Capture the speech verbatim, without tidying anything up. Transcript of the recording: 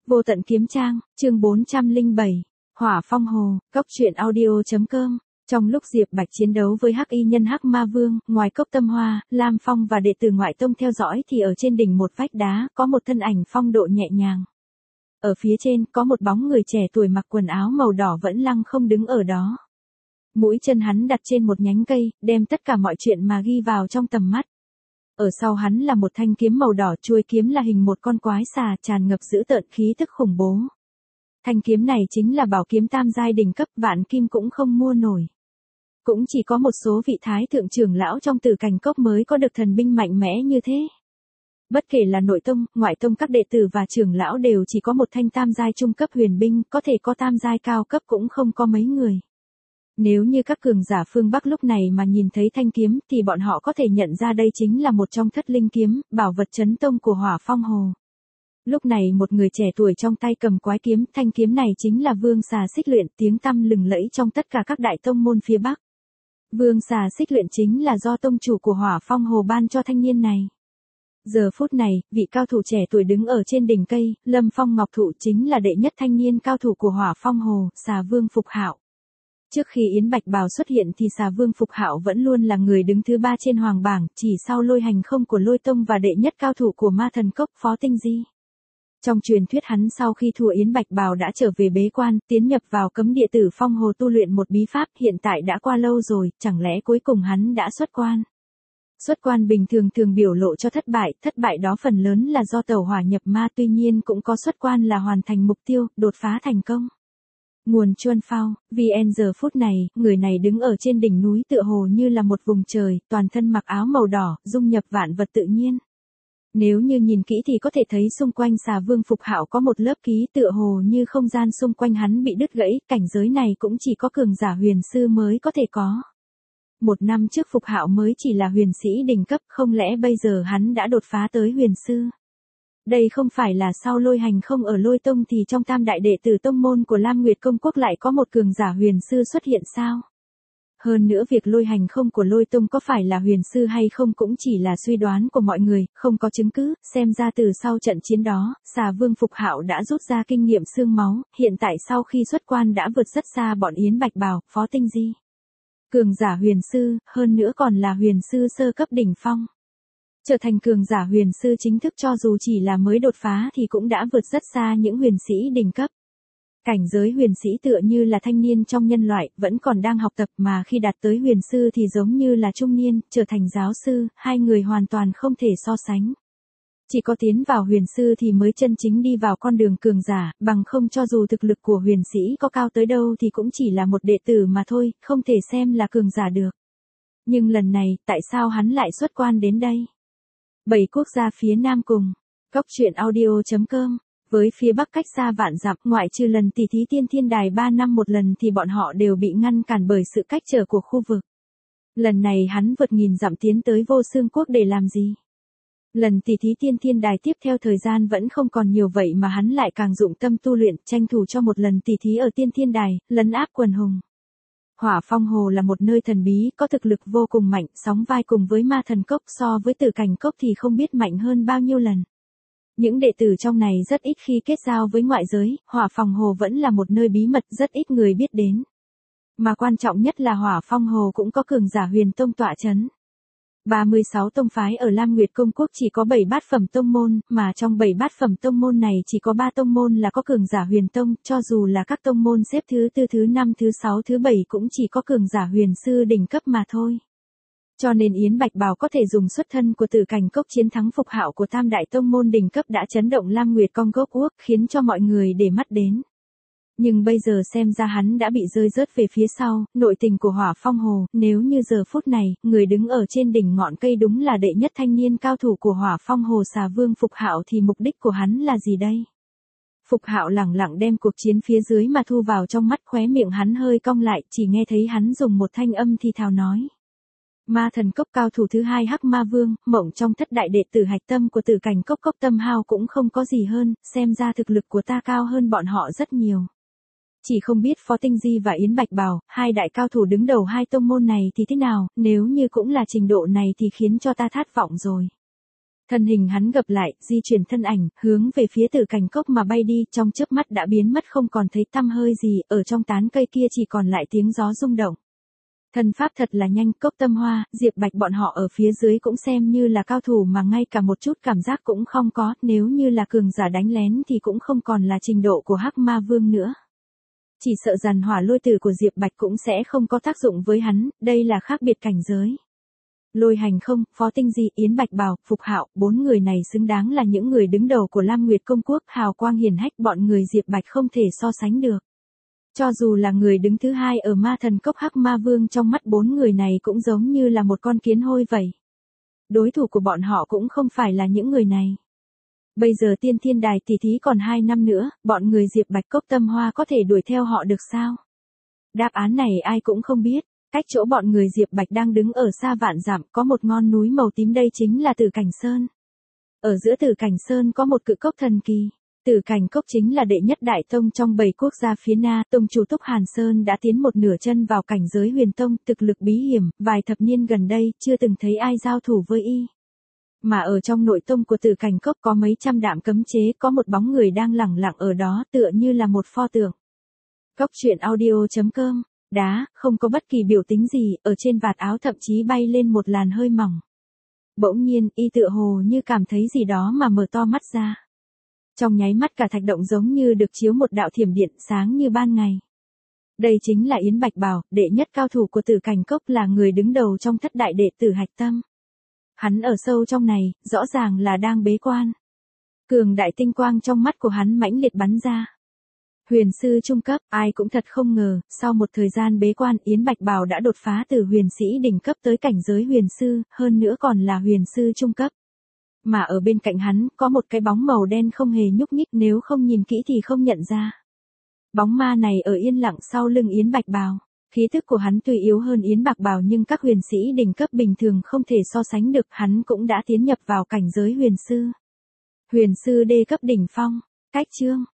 Vô tận kiếm trang, chương bốn trăm lẻ bảy, Hỏa Phong Hồ, Cốc truyện audio.com. Trong lúc Diệp Bạch chiến đấu với Hắc Y Nhân Hắc Ma Vương, ngoài Cốc Tâm Hoa, Lam Phong và đệ tử ngoại tông theo dõi thì ở trên đỉnh một vách đá, có một thân ảnh phong độ nhẹ nhàng. Ở phía trên, có một bóng người trẻ tuổi mặc quần áo màu đỏ vẫn lăng không đứng ở đó. Mũi chân hắn đặt trên một nhánh cây, đem tất cả mọi chuyện mà ghi vào trong tầm mắt. Ở sau hắn là một thanh kiếm màu đỏ, chuôi kiếm là hình một con quái xà tràn ngập dữ tợn khí tức khủng bố. Thanh kiếm này chính là bảo kiếm tam giai đỉnh cấp, vạn kim cũng không mua nổi. Cũng chỉ có một số vị thái thượng trưởng lão trong Tử Cảnh Cốc mới có được thần binh mạnh mẽ như thế. Bất kể là nội tông, ngoại tông, các đệ tử và trưởng lão đều chỉ có một thanh tam giai trung cấp huyền binh, có thể có tam giai cao cấp cũng không có mấy người. Nếu như các cường giả phương Bắc lúc này mà nhìn thấy thanh kiếm thì bọn họ có thể nhận ra đây chính là một trong thất linh kiếm, bảo vật chấn tông của Hỏa Phong Hồ. Lúc này một người trẻ tuổi trong tay cầm quái kiếm, thanh kiếm này chính là Vương Xà Xích Luyện, tiếng tăm lừng lẫy trong tất cả các đại tông môn phía Bắc. Vương Xà Xích Luyện chính là do tông chủ của Hỏa Phong Hồ ban cho thanh niên này. Giờ phút này, vị cao thủ trẻ tuổi đứng ở trên đỉnh cây, Lâm Phong Ngọc Thụ chính là đệ nhất thanh niên cao thủ của Hỏa Phong Hồ, Xà Vương Phục Hạo. Trước khi Yến Bạch Bào xuất hiện thì Xà Vương Phục Hạo vẫn luôn là người đứng thứ ba trên hoàng bảng, chỉ sau Lôi Hành Không của Lôi Tông và đệ nhất cao thủ của Ma Thần Cốc Phó Tinh Di. Trong truyền thuyết hắn sau khi thua Yến Bạch Bào đã trở về bế quan, tiến nhập vào cấm địa Tử Phong Hồ tu luyện một bí pháp, hiện tại đã qua lâu rồi, chẳng lẽ cuối cùng hắn đã xuất quan? Xuất quan bình thường thường biểu lộ cho thất bại, thất bại đó phần lớn là do tẩu hỏa nhập ma, tuy nhiên cũng có xuất quan là hoàn thành mục tiêu, đột phá thành công. Nguồn Chuân Phao, vê en giờ phút này, người này đứng ở trên đỉnh núi tựa hồ như là một vùng trời, toàn thân mặc áo màu đỏ, dung nhập vạn vật tự nhiên. Nếu như nhìn kỹ thì có thể thấy xung quanh Xà Vương Phục Hạo có một lớp ký tựa hồ như không gian xung quanh hắn bị đứt gãy, cảnh giới này cũng chỉ có cường giả huyền sư mới có thể có. Một năm trước Phục Hạo mới chỉ là huyền sĩ đỉnh cấp, không lẽ bây giờ hắn đã đột phá tới huyền sư? Đây không phải là sau Lôi Hành Không ở Lôi Tông thì trong tam đại đệ tử tông môn của Lam Nguyệt Công Quốc lại có một cường giả huyền sư xuất hiện sao? Hơn nữa việc Lôi Hành Không của Lôi Tông có phải là huyền sư hay không cũng chỉ là suy đoán của mọi người, không có chứng cứ, xem ra từ sau trận chiến đó, Xà Vương Phục Hạo đã rút ra kinh nghiệm xương máu, hiện tại sau khi xuất quan đã vượt rất xa bọn Yến Bạch Bào, Phó Tinh Di. Cường giả huyền sư, hơn nữa còn là huyền sư sơ cấp đỉnh phong. Trở thành cường giả huyền sư chính thức cho dù chỉ là mới đột phá thì cũng đã vượt rất xa những huyền sĩ đỉnh cấp. Cảnh giới huyền sĩ tựa như là thanh niên trong nhân loại, vẫn còn đang học tập mà khi đạt tới huyền sư thì giống như là trung niên, trở thành giáo sư, hai người hoàn toàn không thể so sánh. Chỉ có tiến vào huyền sư thì mới chân chính đi vào con đường cường giả, bằng không cho dù thực lực của huyền sĩ có cao tới đâu thì cũng chỉ là một đệ tử mà thôi, không thể xem là cường giả được. Nhưng lần này, tại sao hắn lại xuất quan đến đây? Bảy quốc gia phía Nam cùng. Cốc truyện audio.com. Với phía Bắc cách xa vạn dặm, ngoại trừ lần tỷ thí Tiên Thiên Đài ba năm một lần thì bọn họ đều bị ngăn cản bởi sự cách trở của khu vực. Lần này hắn vượt nghìn dặm tiến tới Vô Xương Quốc để làm gì? Lần tỷ thí Tiên Thiên Đài tiếp theo thời gian vẫn không còn nhiều vậy mà hắn lại càng dụng tâm tu luyện, tranh thủ cho một lần tỷ thí ở Tiên Thiên Đài, lấn áp quần hùng. Hỏa Phong Hồ là một nơi thần bí, có thực lực vô cùng mạnh, sóng vai cùng với Ma Thần Cốc, so với Tử Cảnh Cốc thì không biết mạnh hơn bao nhiêu lần. Những đệ tử trong này rất ít khi kết giao với ngoại giới, Hỏa Phong Hồ vẫn là một nơi bí mật rất ít người biết đến. Mà quan trọng nhất là Hỏa Phong Hồ cũng có cường giả huyền tông tọa chấn. ba mươi sáu tông phái ở Lam Nguyệt Công Quốc chỉ có bảy bát phẩm tông môn, mà trong bảy bát phẩm tông môn này chỉ có ba tông môn là có cường giả huyền tông, cho dù là các tông môn xếp thứ tư, thứ năm, thứ sáu, thứ bảy cũng chỉ có cường giả huyền sư đỉnh cấp mà thôi. Cho nên Yến Bạch Bào có thể dùng xuất thân của Tử Cảnh Cốc chiến thắng Phục Hạo của tam đại tông môn đỉnh cấp đã chấn động Lam Nguyệt Công Quốc, khiến cho mọi người để mắt đến. Nhưng bây giờ xem ra hắn đã bị rơi rớt về phía sau, nội tình của Hỏa Phong Hồ, nếu như giờ phút này, người đứng ở trên đỉnh ngọn cây đúng là đệ nhất thanh niên cao thủ của Hỏa Phong Hồ Xà Vương Phục Hạo thì mục đích của hắn là gì đây? Phục Hạo lẳng lặng đem cuộc chiến phía dưới mà thu vào trong mắt, khóe miệng hắn hơi cong lại, chỉ nghe thấy hắn dùng một thanh âm thì thào nói. Ma Thần Cốc cao thủ thứ hai Hắc Ma Vương, mộng trong thất đại đệ tử hạch tâm của Tử Cảnh Cốc Cốc Tâm Hao cũng không có gì hơn, xem ra thực lực của ta cao hơn bọn họ rất nhiều. Chỉ không biết Phó Tinh Di và Yến Bạch Bào, hai đại cao thủ đứng đầu hai tông môn này thì thế nào, nếu như cũng là trình độ này thì khiến cho ta thất vọng rồi. Thân hình hắn gập lại, di chuyển thân ảnh, hướng về phía Tử Cảnh Cốc mà bay đi, trong chớp mắt đã biến mất không còn thấy tăm hơi gì, ở trong tán cây kia chỉ còn lại tiếng gió rung động. Thân pháp thật là nhanh, Cốc Tâm Hoa, Diệp Bạch bọn họ ở phía dưới cũng xem như là cao thủ mà ngay cả một chút cảm giác cũng không có, nếu như là cường giả đánh lén thì cũng không còn là trình độ của Hắc Ma Vương nữa. Chỉ sợ rằng hỏa lôi tử của Diệp Bạch cũng sẽ không có tác dụng với hắn, đây là khác biệt cảnh giới. Lôi Hành Không, Phó Tinh Di, Yến Bạch Bảo, Phục Hạo, bốn người này xứng đáng là những người đứng đầu của Lam Nguyệt Công Quốc, hào quang hiển hách, bọn người Diệp Bạch không thể so sánh được. Cho dù là người đứng thứ hai ở Ma Thần Cốc Hắc Ma Vương trong mắt bốn người này cũng giống như là một con kiến hôi vậy. Đối thủ của bọn họ cũng không phải là những người này. Bây giờ Tiên Thiên Đài tỷ thí còn hai năm nữa, bọn người Diệp Bạch Cốc Tâm Hoa có thể đuổi theo họ được sao? Đáp án này ai cũng không biết. Cách chỗ bọn người Diệp Bạch đang đứng ở xa vạn dặm có một ngọn núi màu tím, đây chính là Tử Cảnh Sơn. Ở giữa Tử Cảnh Sơn có một cự cốc thần kỳ. Tử Cảnh Cốc chính là đệ nhất đại tông trong bảy quốc gia phía Na, tông chủ Túc Hàn Sơn đã tiến một nửa chân vào cảnh giới huyền tông, thực lực bí hiểm, vài thập niên gần đây chưa từng thấy ai giao thủ với y. Mà ở trong nội tông của Tử Cảnh Cốc có mấy trăm đạm cấm chế, có một bóng người đang lẳng lặng ở đó tựa như là một pho tượng. Cốc truyện audio chấm com. Đá, không có bất kỳ biểu tính gì, ở trên vạt áo thậm chí bay lên một làn hơi mỏng. Bỗng nhiên, y tựa hồ như cảm thấy gì đó mà mở to mắt ra. Trong nháy mắt cả thạch động giống như được chiếu một đạo thiểm điện sáng như ban ngày. Đây chính là Yến Bạch Bảo, đệ nhất cao thủ của Tử Cảnh Cốc, là người đứng đầu trong thất đại đệ tử hạch tâm. Hắn ở sâu trong này, rõ ràng là đang bế quan. Cường đại tinh quang trong mắt của hắn mãnh liệt bắn ra. Huyền sư trung cấp, ai cũng thật không ngờ, sau một thời gian bế quan, Yến Bạch Bảo đã đột phá từ huyền sĩ đỉnh cấp tới cảnh giới huyền sư, hơn nữa còn là huyền sư trung cấp. Mà ở bên cạnh hắn, có một cái bóng màu đen không hề nhúc nhích, nếu không nhìn kỹ thì không nhận ra. Bóng ma này ở yên lặng sau lưng Yến Bạch Bảo. Khí thức của hắn tuy yếu hơn Yến Bạch Bảo nhưng các huyền sĩ đỉnh cấp bình thường không thể so sánh được, hắn cũng đã tiến nhập vào cảnh giới huyền sư. Huyền sư đê cấp đỉnh phong, cách chương.